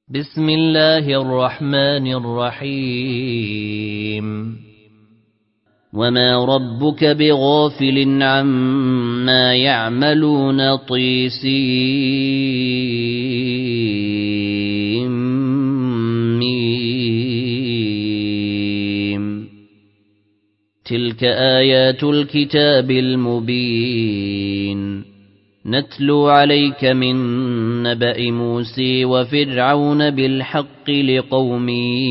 بسم الله الرحمن الرحيم وما ربك بغافل عما يعملون طيسيم تلك آيات الكتاب المبين نتلو عليك من نبأ موسى وفرعون بالحق لقوم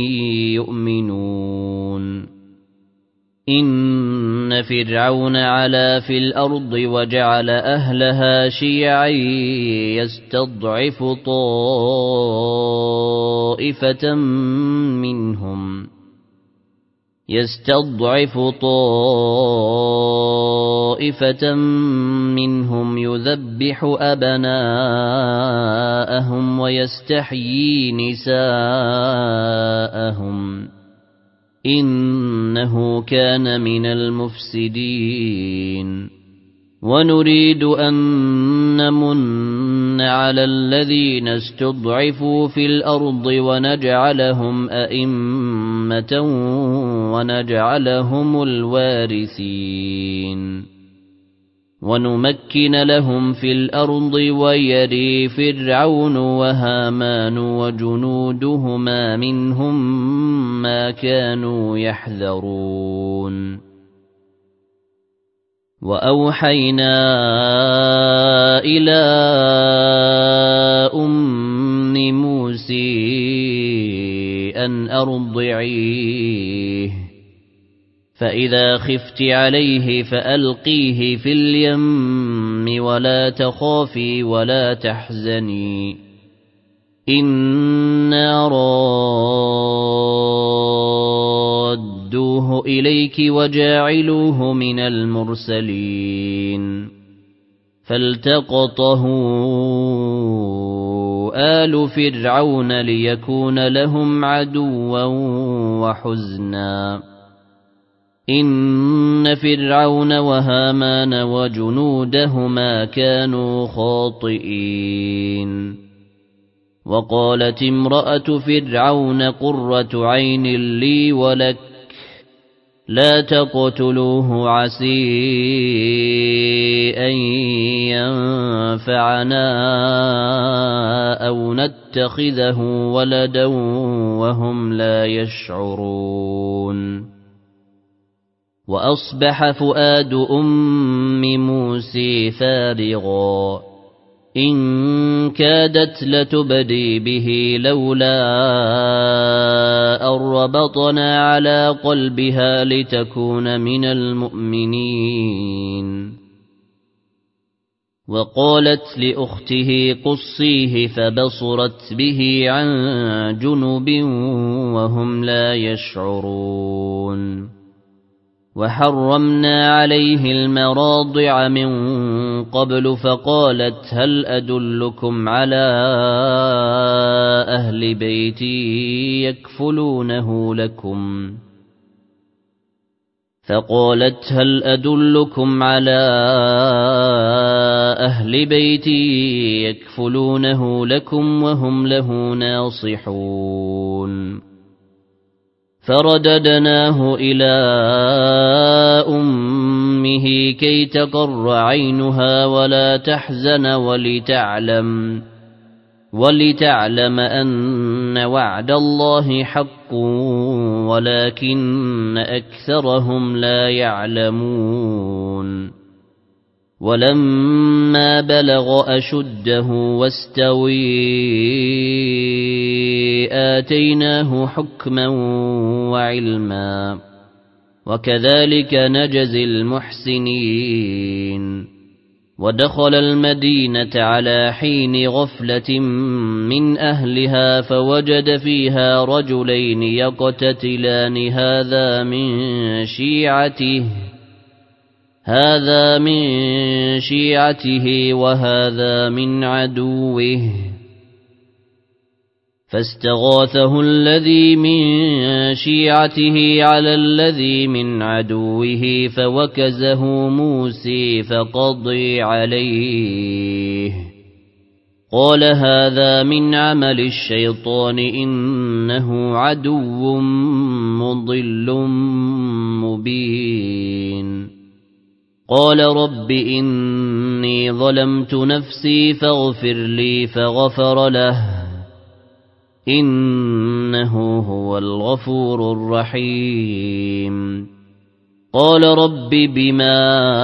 يؤمنون إن فرعون علا في الأرض وجعل أهلها شيعا يستضعف طائفة منهم يذبح أبناءهم ويستحيي نساءهم إنه كان من المفسدين ونريد أن نمن على الذين استضعفوا في الأرض ونجعلهم أئمة ونجعلهم الوارثين ونمكن لهم في الأرض ويري فرعون وهامان وجنودهما منهم ما كانوا يحذرون وأوحينا إلى أم موسى أن أرضعيه فإذا خفت عليه فألقيه في اليم ولا تخافي ولا تحزني إنا رادوه إليك وجاعلوه من المرسلين فالتقطه آل فرعون ليكون لهم عدوا وحزنا إن فرعون وهامان وجنودهما كانوا خاطئين وقالت امرأة فرعون قرة عين لي ولك لا تقتلوه عسى أن ينفعنا أو نتخذه ولدا وهم لا يشعرون وأصبح فؤاد أم موسى فارغا إن كادت لتبدي به لولا أن ربطنا على قلبها لتكون من المؤمنين وقالت لأخته قصيه فبصرت به عن جنب وهم لا يشعرون وحرمنا عليه المراضع من قبل فقالت هل أدلكم على أهل بيتي يكفلونه لكم وهم له ناصحون فرددناه إلى أمه كي تقر عينها ولا تحزن ولتعلم أن وعد الله حق ولكن أكثرهم لا يعلمون ولما بلغ أشده واستوي آتيناه حكما وعلما وكذلك نجزي المحسنين ودخل المدينة على حين غفلة من أهلها فوجد فيها رجلين يقتتلان هذا من شيعته وهذا من عدوه فاستغاثه الذي من شيعته على الذي من عدوه فوكزه موسى فقضي عليه قال هذا من عمل الشيطان إنه عدو مضل مبين قال رب إني ظلمت نفسي فاغفر لي فغفر له إنه هو الغفور الرحيم قال رب بما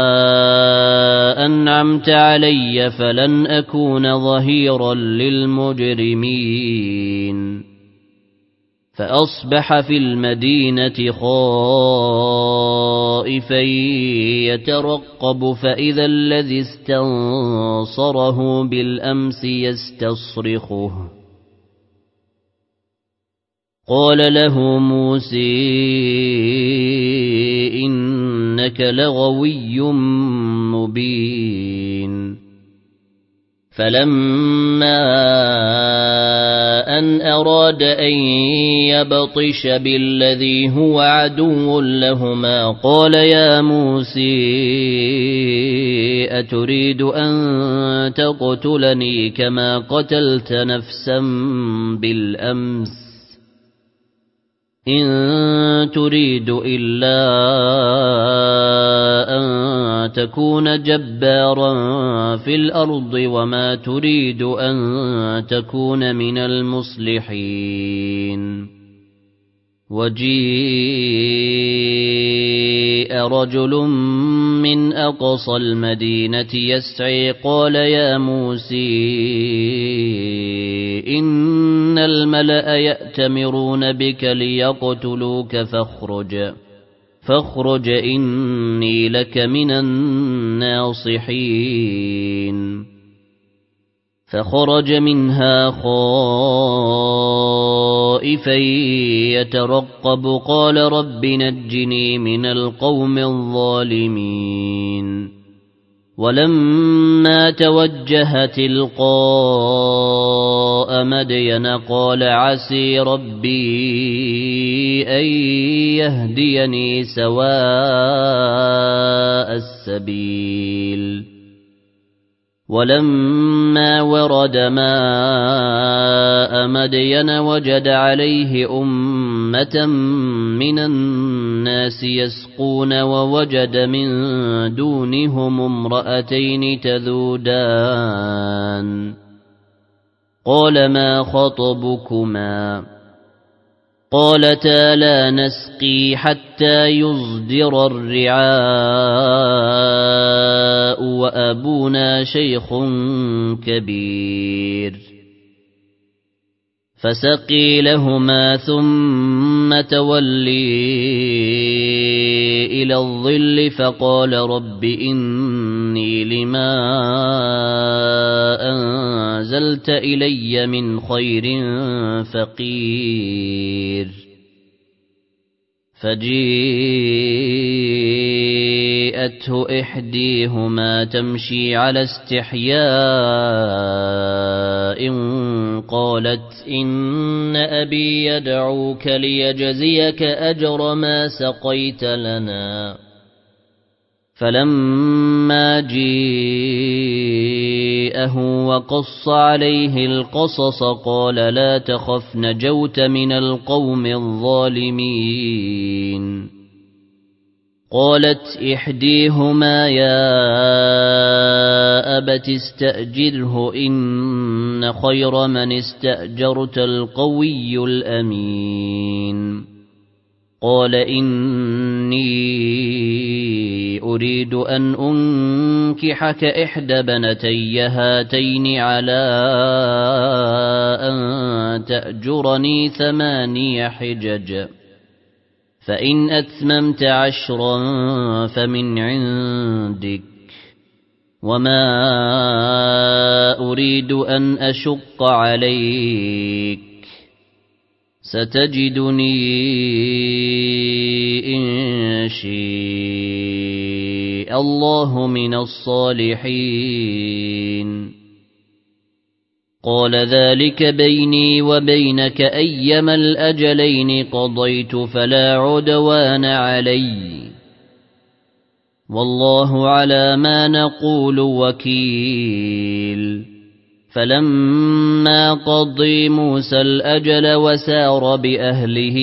أنعمت علي فلن أكون ظهيرا للمجرمين فأصبح في المدينة خائفا يترقب فإذا الذي استنصره بالأمس يستصرخه قال له موسى إنك لغوي مبين فلما أن أراد أن يبطش بالذي هو عدو لهما قال يا موسى أتريد أن تقتلني كما قتلت نفسا بالأمس إن تريد إلا أن تكون جبارا في الأرض وما تريد أن تكون من المصلحين وجيء رجل من أقصى المدينة يسعي قال يا موسى إن الملأ يأتمرون بك ليقتلوك فاخرج إني لك من الناصحين فخرج منها خائفا يترقب قال رب نجني من القوم الظالمين ولما توجه تلقاء مدين قال عسي ربي أن يهديني سواء السبيل ولما ورد ماء مدين وجد عليه أمة من الناس يسقون ووجد من دونهم امرأتين تذودان قال ما خطبكما قالتا لا نسقي حتى يصدر الرعاء وأبونا شيخ كبير فسقي لهما ثم تولي إلى الظل فقال رب إني لما أنزلت إلي من خير فقير فجيءته إحديهما تمشي على استحياء قالت إن أبي يدعوك ليجزيك أجر ما سقيت لنا فلما جيءه وقص عليه القصص قال لا تخف نجوت من القوم الظالمين قالت إحديهما يا أبت استأجره إن خير من استأجرت القوي الأمين قال إني أريد أن أنكحك إحدى بنتي هاتين على أن تأجرني 8 حجج فإن أتممت 10 فمن عندك وما أريد أن أشق عليك ستجدني إن شاء الله من الصالحين قال ذلك بيني وبينك أيما الأجلين قضيت فلا عدوان علي والله على ما نقول وكيل فلما قضي موسى الأجل وسار بأهله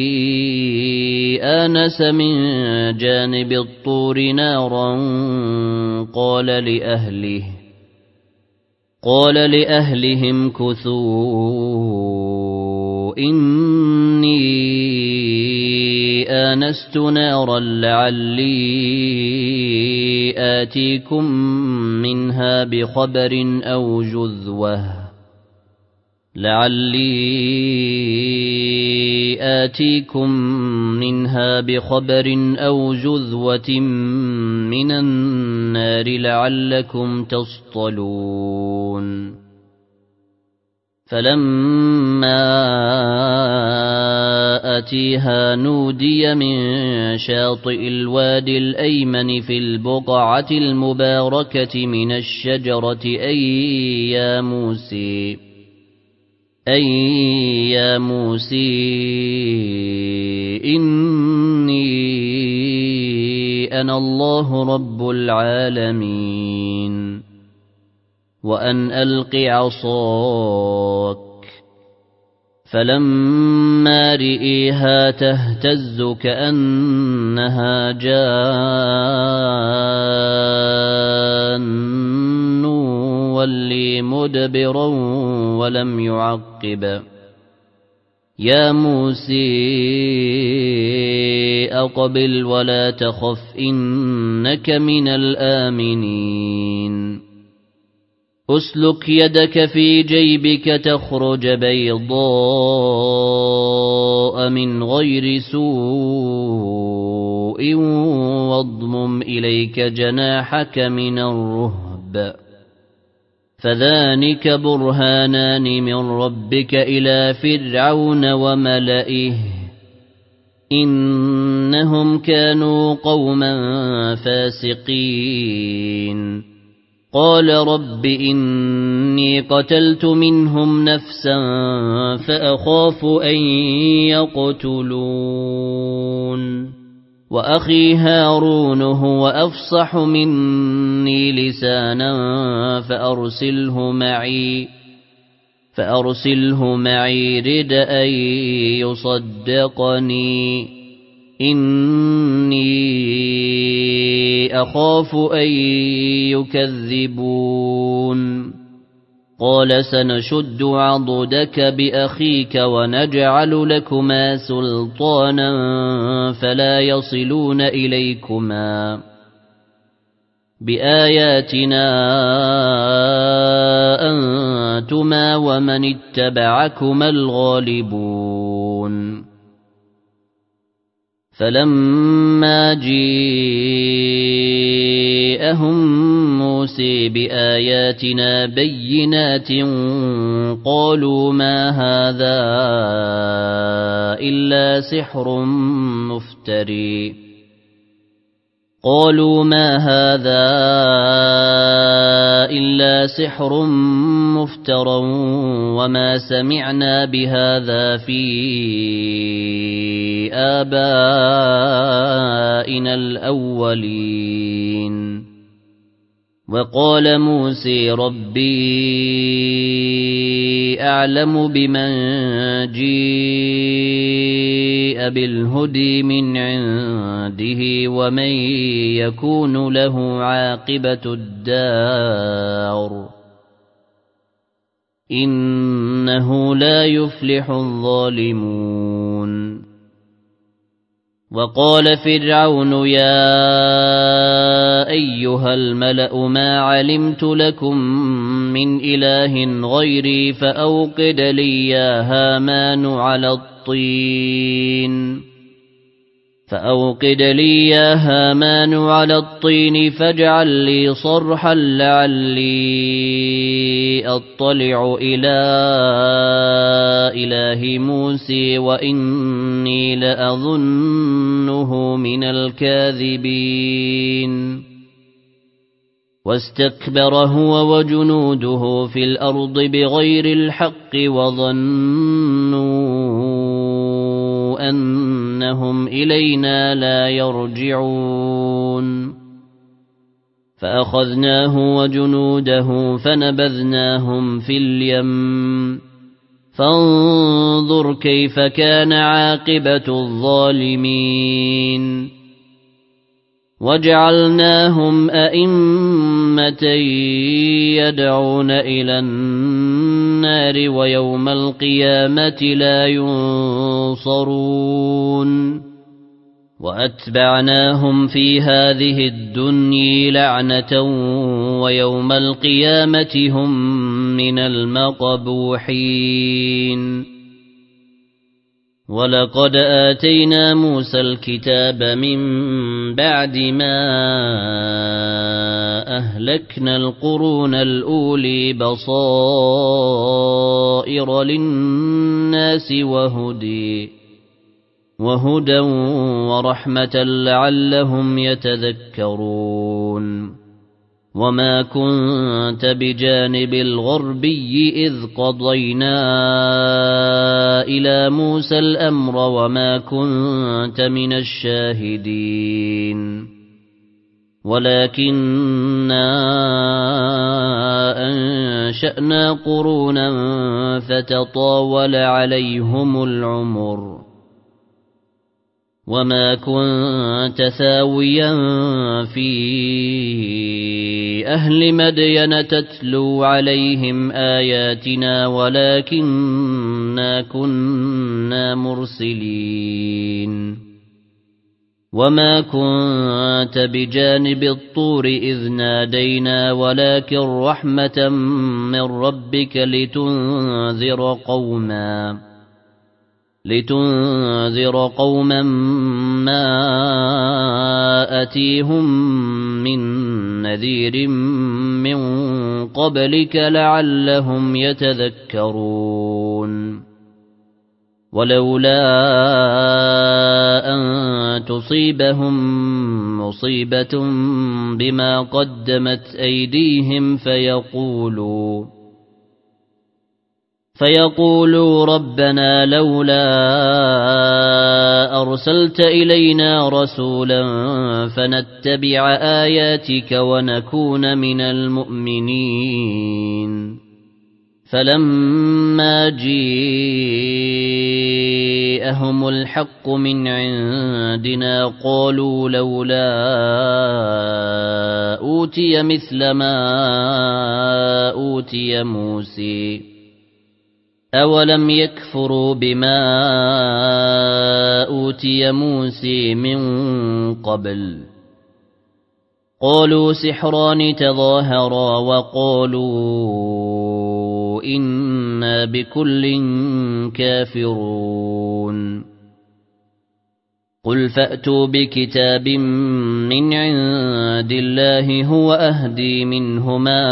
آنس من جانب الطور نارا قال لأهلهم كثوا إني آنست نارا لعلي آتيكم منها بخبر أو جذوة من النار لعلكم تصطلون فلما أتيها نودي من شاطئ الوادي الأيمن في البقعة المباركة من الشجرة أي يا موسى إني أنا الله رب العالمين وأن ألق عصاك فلما رئيها تهتز كأنها جان ولي مدبرا ولم يعقب يا موسى أقبل ولا تخف إنك من الآمنين أسلك يدك في جيبك تخرج بيضاء من غير سوء واضمم إليك جناحك من الرهب فذلك برهانان من ربك إلى فرعون وملئه إنهم كانوا قوما فاسقين قال رب إني قتلت منهم نفسا فأخاف أن يقتلون وأخي هارون هو أفصح مني لسانا فأرسله معي رد أن يصدقني إني أخاف أن يكذبون قال سنشد عضدك بأخيك ونجعل لكما سلطانا فلا يصلون إليكما بآياتنا أنتما ومن اتبعكما الغالبون فلما جاءهم موسى بآياتنا بينات قالوا ما هذا إلا سحر مفترى وما سمعنا بهذا في آبائنا الأولين وقال موسى ربي أعلم بمن جاء بالهدى من عنده ومن يكون له عاقبة الدار إنه لا يفلح الظالمون وقال فرعون يا أيها الملأ ما علمت لكم من إله غيري فأوقد لي يا هامان على الطين فاجعل لي صرحا لعلي أطلع إلى إله موسى وإني لأظنه من الكاذبين واستكبر هو وجنوده في الأرض بغير الحق وظنوا أنهم إلينا لا يرجعون فأخذناه وجنوده فنبذناهم في اليم فانظر كيف كان عاقبة الظالمين وجعلناهم أئمة يدعون إلى النار ويوم القيامة لا ينصرون وأتبعناهم في هذه الدنيا لعنة ويوم القيامة هم من المقبوحين ولقد آتينا موسى الكتاب من بعد ما أهلكنا القرون الأولي بصائر للناس وهدى ورحمة لعلهم يتذكرون وما كنت بجانب الغربي إذ قضينا إلى موسى الأمر وما كنت من الشاهدين ولكننا أنشأنا قرونا فتطاول عليهم العمر وما كنت ثاويا في أهل مدين تتلو عليهم آياتنا ولكننا كنا مرسلين وما كنت بجانب الطور إذ نادينا ولكن رحمة من ربك لتنذر قوما ما أتيهم من نذير من قبلك لعلهم يتذكرون ولولا أن تصيبهم مصيبة بما قدمت أيديهم فيقولوا ربنا لولا أرسلت إلينا رسولا فنتبع آياتك ونكون من المؤمنين فلما جاءهم الحق من عندنا قالوا لولا أوتي مثل ما أوتي موسى أولم يكفروا بما أوتي موسى من قبل قالوا سحران تظاهرا وقالوا إنا بكل كافرون قل فأتوا بكتاب من عند الله هو أهدي منهما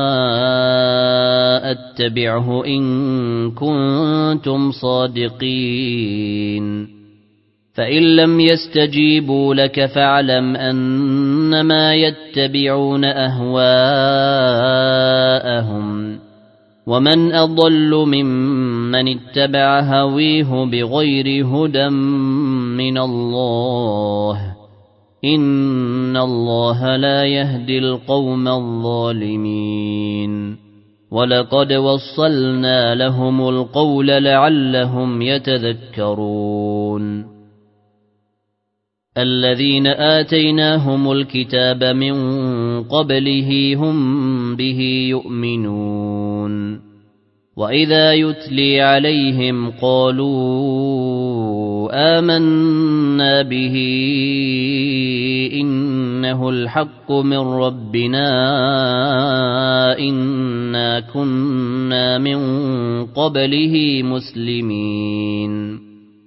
أتبعه إن كنتم صادقين فإن لم يستجيبوا لك فاعلم أنما يتبعون أهواءهم ومن أضل ممن اتبع هويه بغير هدى من الله إن الله لا يهدي القوم الظالمين ولقد وصلنا لهم القول لعلهم يتذكرون الذين آتيناهم الكتاب من قبله هم به يؤمنون وإذا يتلي عليهم قالوا آمنا به إنه الحق من ربنا إنا كنا من قبله مسلمين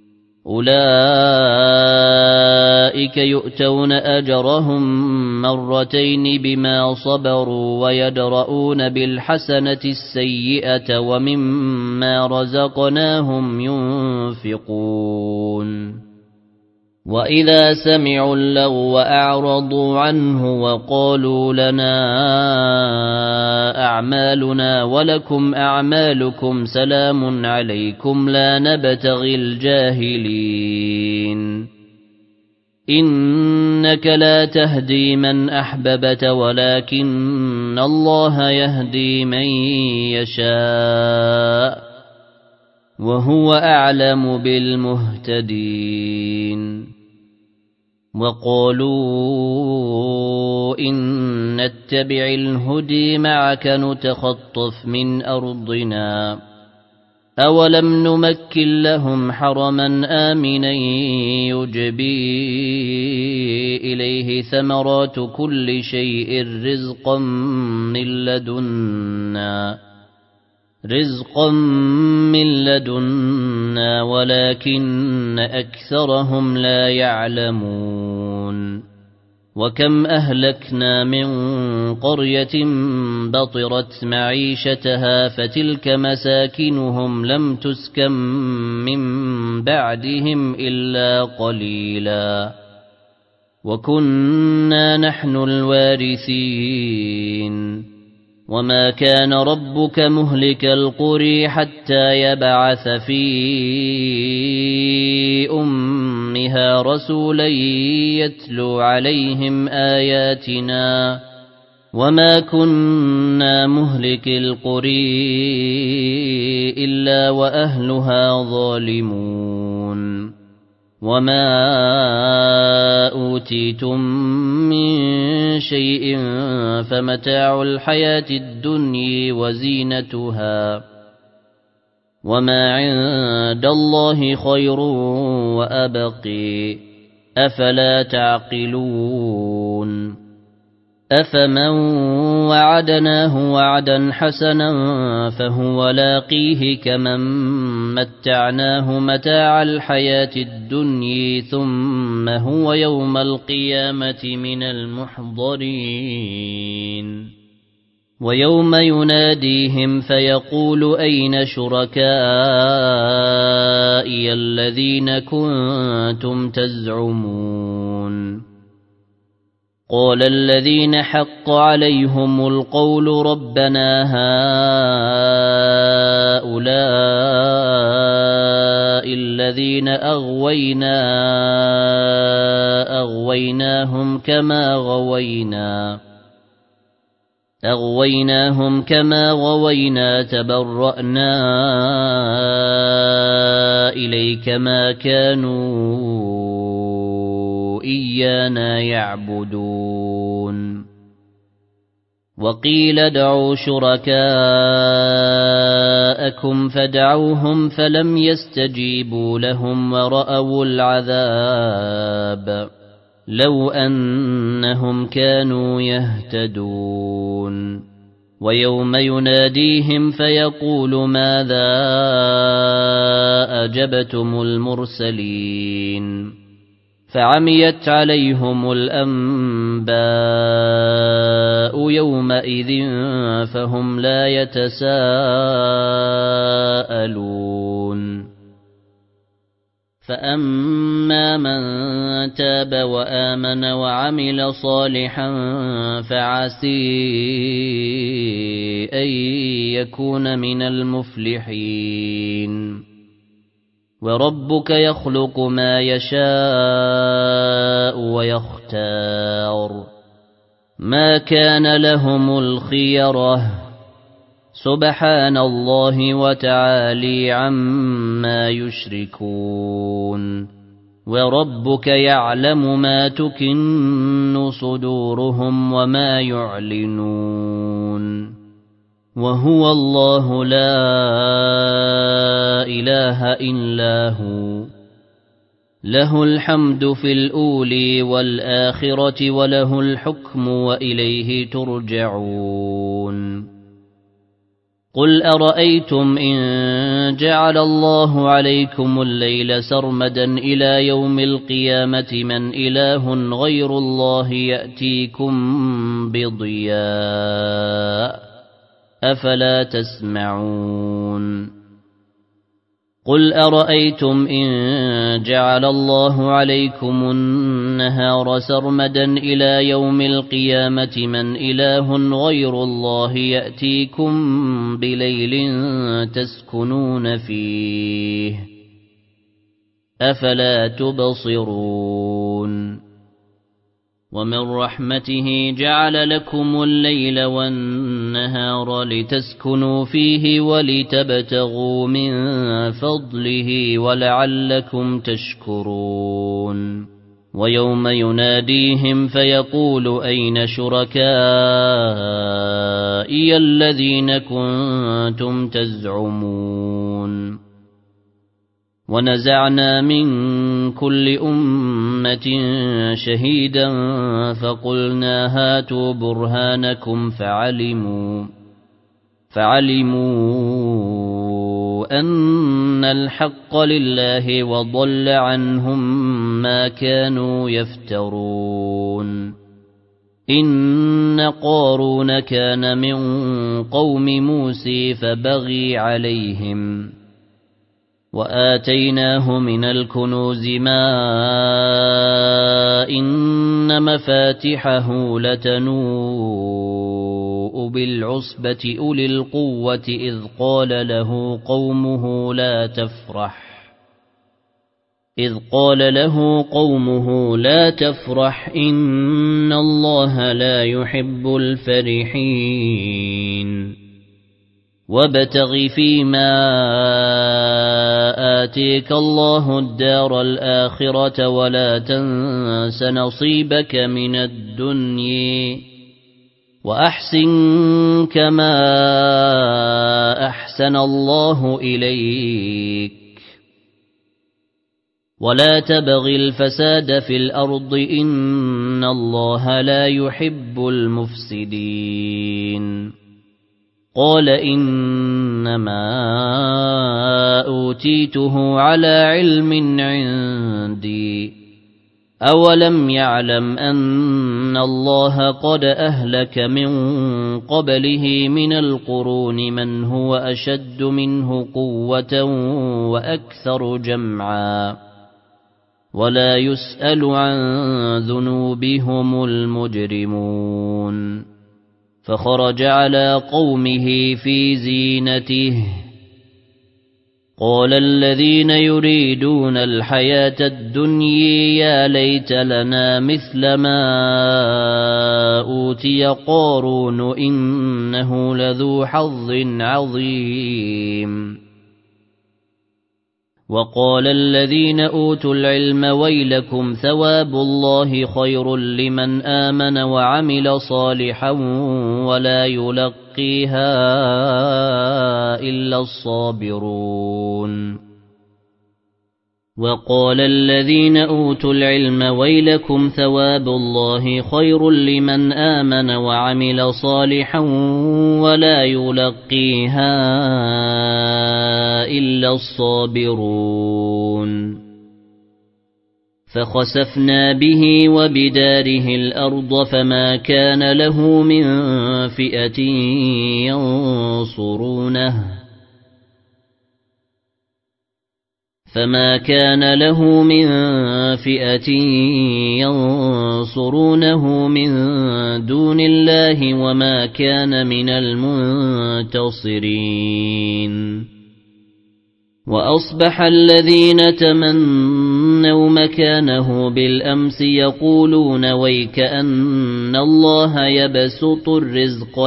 أولئك يؤتون أجرهم مرتين بما صبروا ويدرؤون بالحسنة السيئة ومما رزقناهم ينفقون وإذا سمعوا اللغو أعرضوا عنه وقالوا لنا أعمالنا ولكم أعمالكم سلام عليكم لا نبتغي الجاهلين إنك لا تهدي من أحببت ولكن الله يهدي من يشاء وهو أعلم بالمهتدين وقالوا إن نتبع الهدي معك نتخطف من أرضنا أولم نمكن لهم حرما آمنا يجبي إليه ثمرات كل شيء رزقا من لدنا ولكن أكثرهم لا يعلمون وكم أهلكنا من قرية بطرت معيشتها فتلك مساكنهم لم تسكن من بعدهم إلا قليلا وكنا نحن الوارثين وما كان ربك مهلك القرى حتى يبعث في أمها رسولا يتلو عليهم آياتنا وما كنا مهلك القرى إلا وأهلها ظالمون وما أوتيتم من شيء فمتاع الحياة الدنيا وزينتها وما عند الله خير وأبقي أفلا تعقلون أفمن وعدناه وعدا حسنا فهو لاقيه كمن متعناه متاع الحياة الدنيا ثم هو يوم القيامة من المحضرين ويوم يناديهم فيقول أين شركائي الذين كنتم تزعمون قال الذين حق عليهم القول ربنا هؤلاء الذين أغويناهم كما غوينا تبرأنا إليك ما كانوا إيانا يعبدون وقيل ادعوا شركاءكم فدعوهم فلم يستجيبوا لهم ورأوا العذاب لو أنهم كانوا يهتدون ويوم يناديهم فيقول ماذا أجبتم المرسلين فعميت عليهم الأنباء يومئذ فهم لا يتساءلون فأما من تاب وآمن وعمل صالحا فعسى أن يكون من المفلحين وربك يخلق ما يشاء ويختار ما كان لهم الخيرة سبحان الله وتعالى عما يشركون وربك يعلم ما تكن صدورهم وما يعلنون وهو الله لا إله إلا هو له الحمد في الأولى والآخرة وله الحكم وإليه ترجعون قل أرأيتم إن جعل الله عليكم الليل سرمدا إلى يوم القيامة من إله غير الله يأتيكم بضياء أفلا تسمعون قل أرأيتم إن جعل الله عليكم النهار سرمدا إلى يوم القيامة من إله غير الله يأتيكم بليل تسكنون فيه أفلا تبصرون ومن رحمته جعل لكم الليل والنهار لتسكنوا فيه ولتبتغوا من فضله ولعلكم تشكرون ويوم يناديهم فيقول أين شركائي الذين كنتم تزعمون ونزعنا من كل أمة شهيدا فقلنا هاتوا برهانكم فعلموا أن الحق لله وضل عنهم ما كانوا يفترون إن قارون كان من قوم موسى فبغي عليهم وآتيناه من الكنوز ما إن مفاتحه لتنوء بالعصبة أولي القوة إذ قال له قومه لا تفرح إن الله لا يحب الفرحين وابتغ فيما آتيك الله الدار الآخرة ولا تنس نصيبك من الدنيا وأحسن كما أحسن الله إليك ولا تبغ الفساد في الأرض إن الله لا يحب المفسدين قال إنما أوتيته على علم عندي أولم يعلم أن الله قد أهلك من قبله من القرون من هو أشد منه قوة وأكثر جمعا ولا يسأل عن ذنوبهم المجرمون فخرج على قومه في زينته قال الذين يريدون الحياة الدنيا يا ليت لنا مثل ما أوتي قارون إنه لذو حظ عظيم وقال الذين أوتوا العلم ويلكم ثواب الله خير لمن آمن وعمل صالحا ولا يلقيها إلا الصابرون وقال الذين أوتوا العلم ويلكم ثواب الله خير لمن آمن وعمل صالحا ولا يلقيها إلا الصابرون فخسفنا به وبداره الأرض فما كان له من فئة ينصرونه من دون الله وما كان من المنتصرين وأصبح الذين تمنوا مكانه بالأمس يقولون ويك أن الله يبسط الرزق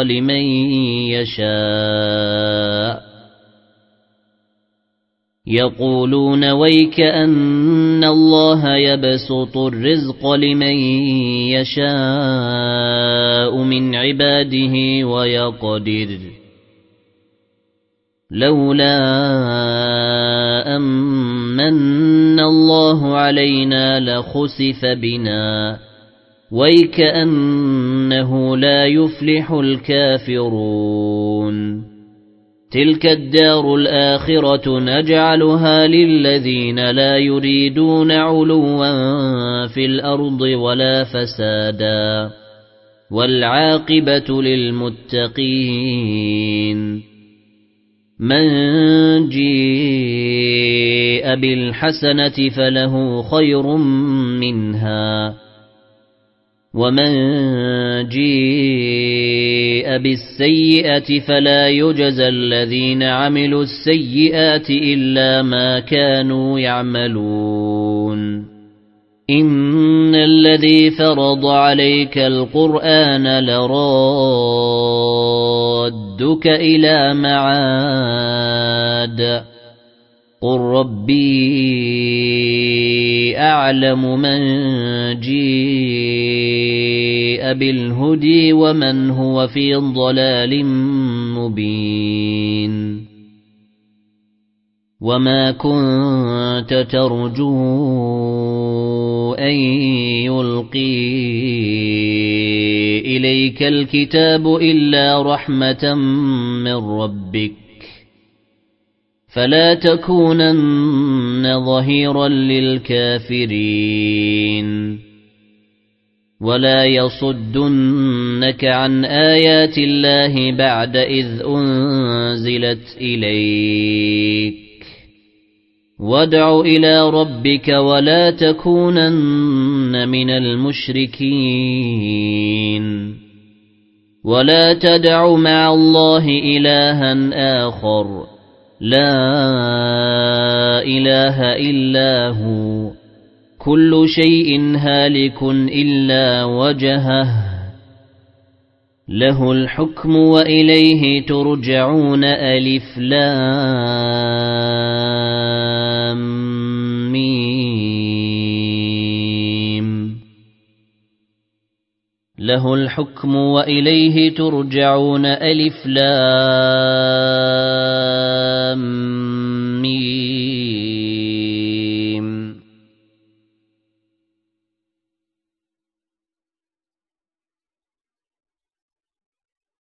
لمن يشاء من عباده ويقدر لولا أمن الله علينا لخسف بنا ويكأنه لا يفلح الكافرون تلك الدار الآخرة نجعلها للذين لا يريدون علوا في الأرض ولا فسادا والعاقبة للمتقين من جيء بالحسنة فله خير منها ومن جيء بالسيئة فلا يجزى الذين عملوا السيئات إلا ما كانوا يعملون إن الذي فرض عليك القرآن لرادك إلى معاد قل ربي أعلم من جيء بالهدي ومن هو في ضلال مبين وما كنت ترجو أن يلقي إليك الكتاب إلا رحمة من ربك فلا تكونن ظهيرا للكافرين ولا يصدنك عن آيات الله بعد إذ أنزلت إليك وادع إلى ربك ولا تكونن من المشركين ولا تدع مع الله إلها آخر لا إله إلا هو كل شيء هالك إلا وجهه له الحكم وإليه ترجعون ألف لام ميم له الحكم وإليه ترجعون ألف لام ميم